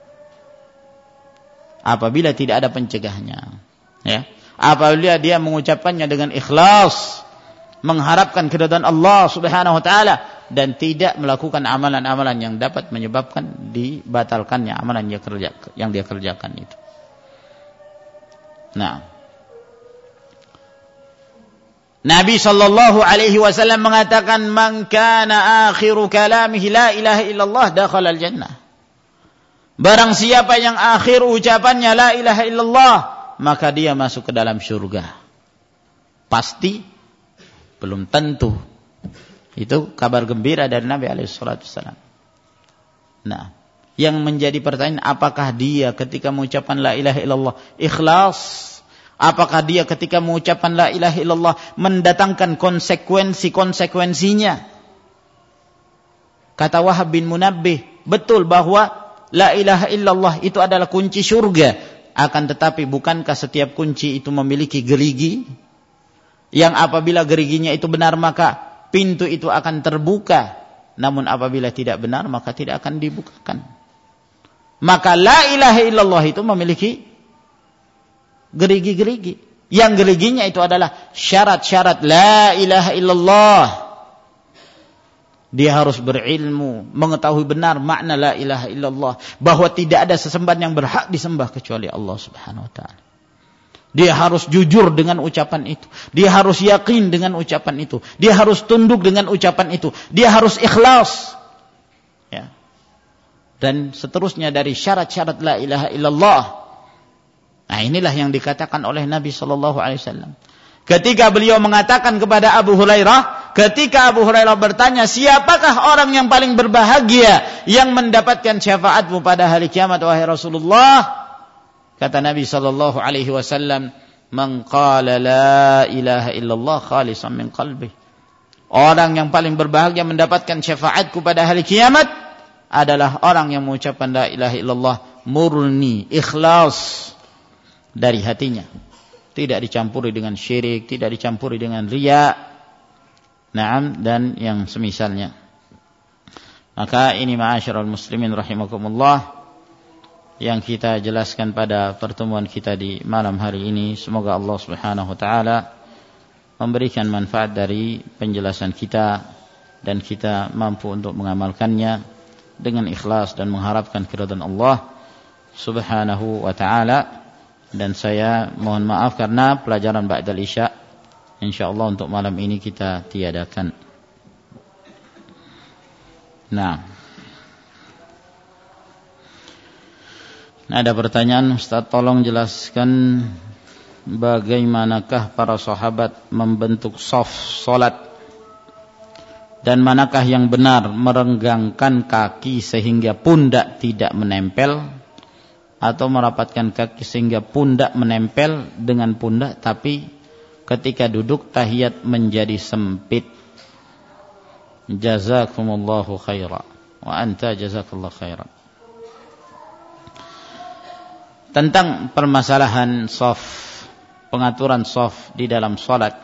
Apabila tidak ada pencegahnya. Apabila dia mengucapkannya dengan ikhlas, mengharapkan keridhaan Allah Subhanahu wa taala dan tidak melakukan amalan-amalan yang dapat menyebabkan dibatalkannya amalan yang dia kerjakan itu. Nah, Nabi sallallahu alaihi wasallam mengatakan, "Man kana akhiru kalamihi la ilaha illallah dakhala al-jannah." Barang siapa yang akhir ucapannya la ilaha illallah, maka dia masuk ke dalam surga. Pasti belum tentu. Itu kabar gembira dari Nabi alaihi salatu wasallam. Nah, yang menjadi pertanyaan, apakah dia ketika mengucapkan la ilaha illallah ikhlas? Apakah dia ketika mengucapkan la ilaha illallah mendatangkan konsekuensi-konsekuensinya? Kata Wahab bin Munabbih, betul bahwa la ilaha illallah itu adalah kunci surga. Akan tetapi bukankah setiap kunci itu memiliki gerigi? Yang apabila geriginya itu benar maka pintu itu akan terbuka. Namun apabila tidak benar maka tidak akan dibukakan. Maka la ilaha illallah itu memiliki gerigi-gerigi. Yang geriginya itu adalah syarat-syarat la ilaha illallah. Dia harus berilmu, mengetahui benar makna la ilaha illallah, bahwa tidak ada sesembahan yang berhak disembah kecuali Allah Subhanahu wa taala. Dia harus jujur dengan ucapan itu. Dia harus yakin dengan ucapan itu. Dia harus tunduk dengan ucapan itu. Dia harus ikhlas. Dan seterusnya dari syarat-syarat la ilaha illallah. Nah, inilah yang dikatakan oleh Nabi sallallahu alaihi wasallam. Ketika beliau mengatakan kepada Abu Hurairah, ketika Abu Hurairah bertanya, siapakah orang yang paling berbahagia yang mendapatkan syafaatmu pada hari kiamat wahai Rasulullah? Kata Nabi sallallahu alaihi wasallam, "Man qala la ilaha illallah khalisan min qalbi." Orang yang paling berbahagia mendapatkan syafaatku pada hari kiamat adalah orang yang mengucapkan la ilaha illallah murni, ikhlas dari hatinya, tidak dicampuri dengan syirik, tidak dicampuri dengan riya, na'am, dan yang semisalnya. Maka ini ma'asyiral muslimin rahimakumullah yang kita jelaskan pada pertemuan kita di malam hari ini. Semoga Allah Subhanahu wa taala memberikan manfaat dari penjelasan kita dan kita mampu untuk mengamalkannya dengan ikhlas dan mengharapkan keridhaan Allah Subhanahu wa taala. Dan saya mohon maaf karena pelajaran ba'dal isya insyaallah untuk malam ini kita tiadakan. Nah, ada pertanyaan, Ustaz, tolong jelaskan bagaimanakah para sahabat membentuk shaf salat dan manakah yang benar merenggangkan kaki sehingga pundak tidak menempel atau merapatkan kaki sehingga pundak menempel dengan pundak tapi ketika duduk tahiyat menjadi sempit. Jazakumullahu khairan wa anta jazakallahu khairan. Tentang permasalahan shaf, pengaturan shaf di dalam salat,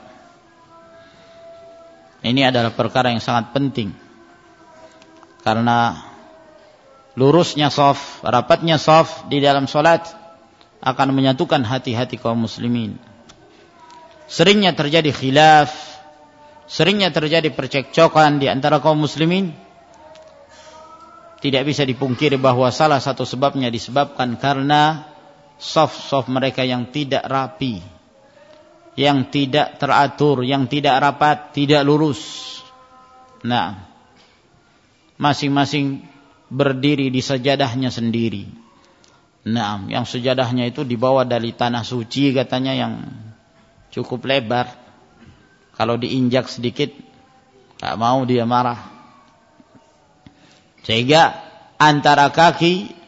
ini adalah perkara yang sangat penting karena lurusnya shaf, rapatnya shaf di dalam salat akan menyatukan hati-hati kaum muslimin. Seringnya terjadi khilaf, seringnya terjadi percekcokan di antara kaum muslimin. Tidak bisa dipungkiri bahwa salah satu sebabnya disebabkan karena shaf-shaf mereka yang tidak rapi, yang tidak teratur, yang tidak rapat, tidak lurus. Nah, masing-masing berdiri di sajadahnya sendiri. Nah, yang sajadahnya itu dibawa dari tanah suci katanya yang cukup lebar. Kalau diinjak sedikit, tak mau dia marah. Sehingga antara kaki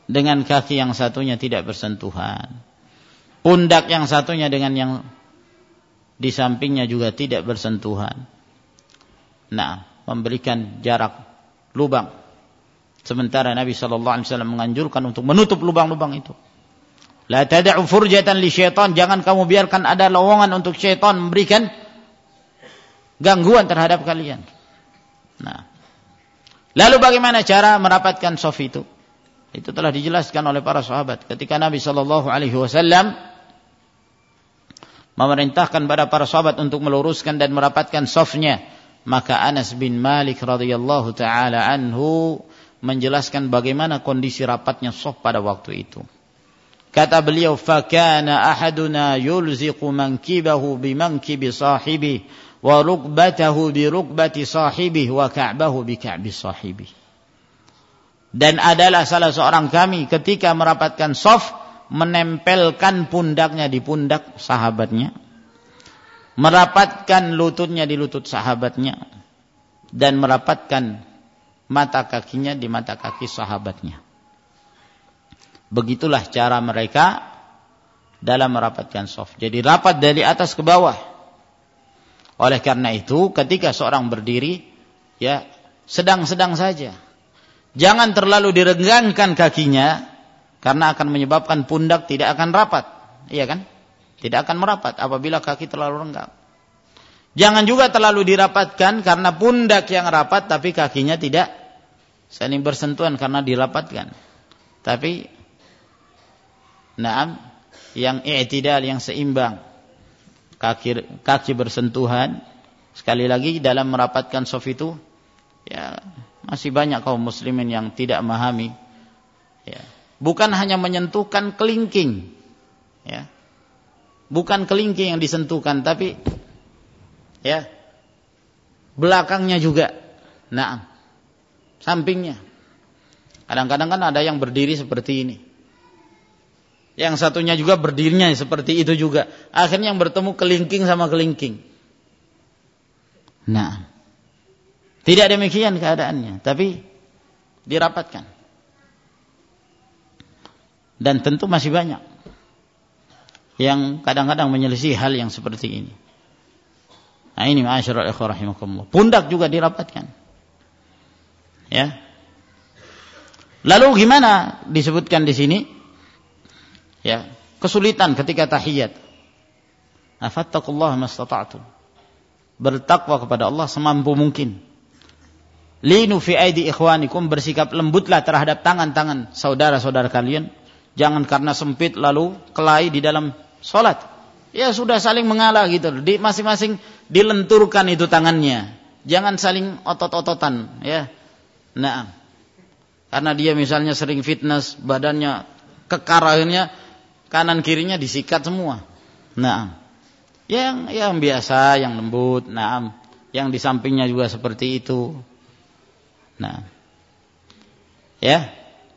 dengan kaki yang satunya tidak bersentuhan. Pundak yang satunya dengan yang di sampingnya juga tidak bersentuhan. Nah, memberikan jarak lubang. Sementara Nabi SAW menganjurkan untuk menutup lubang-lubang itu. La tada'u furjatan li syaitan, jangan kamu biarkan ada lowongan untuk syaitan memberikan gangguan terhadap kalian. Nah, lalu bagaimana cara merapatkan shaf itu? Itu telah dijelaskan oleh para sahabat. Ketika Nabi SAW memerintahkan pada para sahabat untuk meluruskan dan merapatkan shafnya, maka Anas bin Malik radhiyallahu taala anhu menjelaskan bagaimana kondisi rapatnya shaf pada waktu itu. Kata beliau, "Fakana ahaduna yulziqu mankibahu bimankibi sahibihi wa rukbatahu bi rukbati sahibihi wa ka'bahu bi ka'bi sahibihi." Dan adalah salah seorang kami ketika merapatkan shaf menempelkan pundaknya di pundak sahabatnya, merapatkan lututnya di lutut sahabatnya, dan merapatkan mata kakinya di mata kaki sahabatnya. Begitulah cara mereka dalam merapatkan shaf. Jadi rapat dari atas ke bawah. Oleh karena itu, ketika seorang berdiri, ya sedang-sedang saja. Jangan terlalu direnggangkan kakinya, karena akan menyebabkan pundak tidak akan rapat. Iya kan? Tidak akan merapat apabila kaki terlalu renggang. Jangan juga terlalu dirapatkan karena pundak yang rapat tapi kakinya tidak saling bersentuhan karena dirapatkan. Tapi yang i'tidal, yang seimbang. Kaki bersentuhan. Sekali lagi dalam merapatkan shaf itu, ya masih banyak kaum muslimin yang tidak memahami. Ya. Bukan hanya menyentuhkan kelingking, ya. Bukan kelingking yang disentuhkan, tapi ya belakangnya juga. Nah, sampingnya. Kadang-kadang kan ada yang berdiri seperti ini. Yang satunya juga berdirinya seperti itu juga. Akhirnya yang bertemu kelingking sama kelingking. Nah, tidak demikian keadaannya, tapi dirapatkan. Dan tentu masih banyak yang kadang-kadang menyelisih hal yang seperti ini. Nah, ini ma'asyiral ikhwah rahimakumullah. Pundak juga dirapatkan. Ya. Lalu gimana disebutkan di sini? Ya, kesulitan ketika tahiyat. Afattaqullaha mastata'tum. Bertakwa kepada Allah semampu mungkin. Linu fi aidi ikhwanikum, bersikap lembutlah terhadap tangan-tangan saudara-saudara kalian. Jangan karena sempit lalu kelahi di dalam salat. Ya sudah saling mengalah gitu. Masing-masing dilenturkan itu tangannya. Jangan saling otot-ototan, ya. Nah, karena dia misalnya sering fitness, badannya kekar, akhirnya kanan kirinya disikat semua. Nah, yang biasa, yang lembut, nah, yang di sampingnya juga seperti itu. Nah, ya.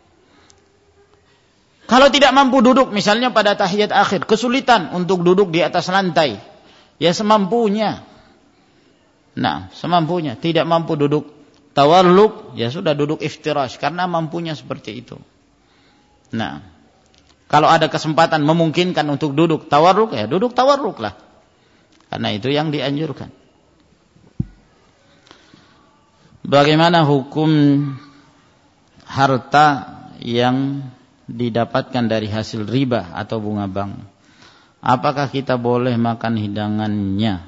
Kalau tidak mampu duduk, misalnya pada tahiyat akhir, kesulitan untuk duduk di atas lantai, ya semampunya. Nah, semampunya. Tidak mampu duduk tawarruk, ya sudah duduk iftirash, karena mampunya seperti itu. Nah, kalau ada kesempatan memungkinkan untuk duduk tawarruk, ya duduk tawarruk lah. Karena itu yang dianjurkan. Bagaimana hukum harta yang didapatkan dari hasil riba atau bunga bank? Apakah kita boleh makan hidangannya?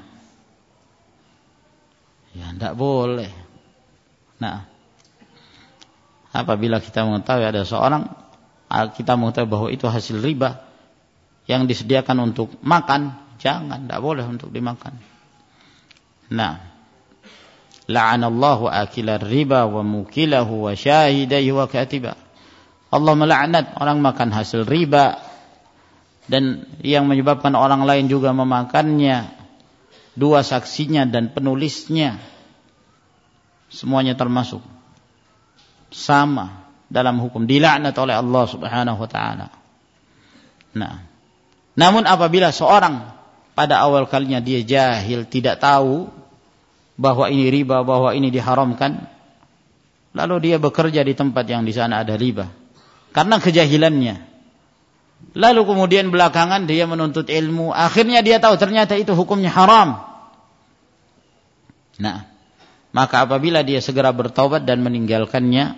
Ya, tidak boleh. Nah, apabila kita mengetahui ada seorang, kita mengetahui bahwa itu hasil riba yang disediakan untuk makan, jangan, tidak boleh untuk dimakan. Nah, la'anallahu akilar riba wa mukilahu wa syahidaihi wa katibah. Allah melaknat orang makan hasil riba dan yang menyebabkan orang lain juga memakannya, dua saksinya dan penulisnya, semuanya termasuk sama dalam hukum, dilaknat oleh Allah Subhanahu wa taala. Nah, namun apabila seorang pada awal kalinya dia jahil, tidak tahu bahwa ini riba, bahwa ini diharamkan, lalu dia bekerja di tempat yang di sana ada riba, karena kejahilannya. Lalu kemudian belakangan dia menuntut ilmu, akhirnya dia tahu ternyata itu hukumnya haram. Nah, maka apabila dia segera bertaubat dan meninggalkannya,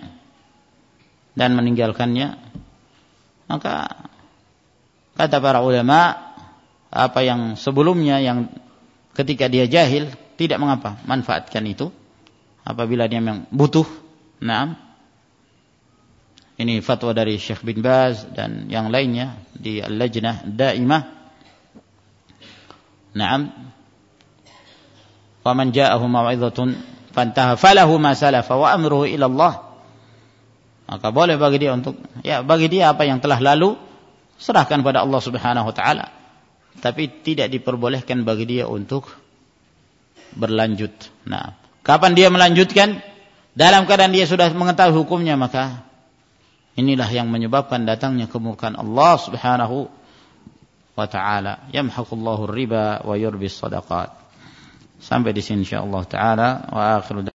maka kata para ulama, apa yang sebelumnya yang ketika dia jahil tidak mengapa, manfaatkan itu apabila dia memang butuh. Nah, ini fatwa dari Syekh bin Baz dan yang lainnya di Al-Lajnah Daimah. Naam. Faman ja'ahu mau'izatun fantaha falahu ma salafa wa amruhu ila Allah. Maka boleh bagi dia untuk bagi dia apa yang telah lalu serahkan pada Allah Subhanahu wa taala. Tapi tidak diperbolehkan bagi dia untuk berlanjut. Nah, kapan dia melanjutkan? Dalam keadaan dia sudah mengetahui hukumnya, maka inilah yang menyebabkan datangnya kemurkaan Allah Subhanahu wa taala. Yamhaqullahu riba wa yurbis shadaqat. Sampai di sini insyaallah taala wa akhiru